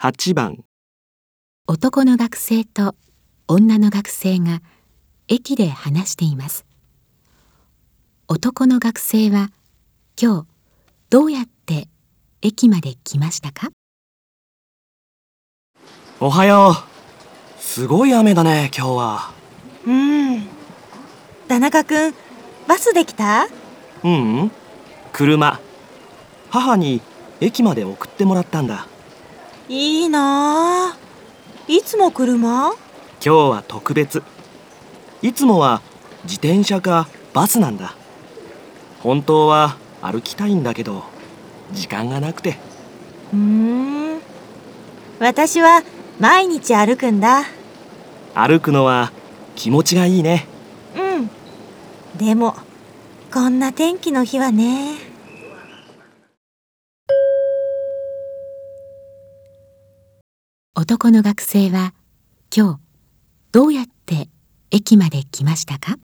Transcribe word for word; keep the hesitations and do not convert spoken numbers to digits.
はちばん。 男の学生と女の学生が駅で話しています。男の学生は今日どうやって駅まで来ましたか？ おはよう。すごい雨だね、今日は。 うん。田中くん、バスで来た？ ううん、車。母に駅まで送ってもらったんだ。 いいなあ。いつも車？ 今日は特別。いつもは自転車かバスなんだ。本当は歩きたいんだけど、時間がなくて。 うーん。私は毎日歩くんだ。 歩くのは気持ちがいいね。 うん。でも、こんな天気の日はね。 男の学生は今日どうやって駅まで来ましたか？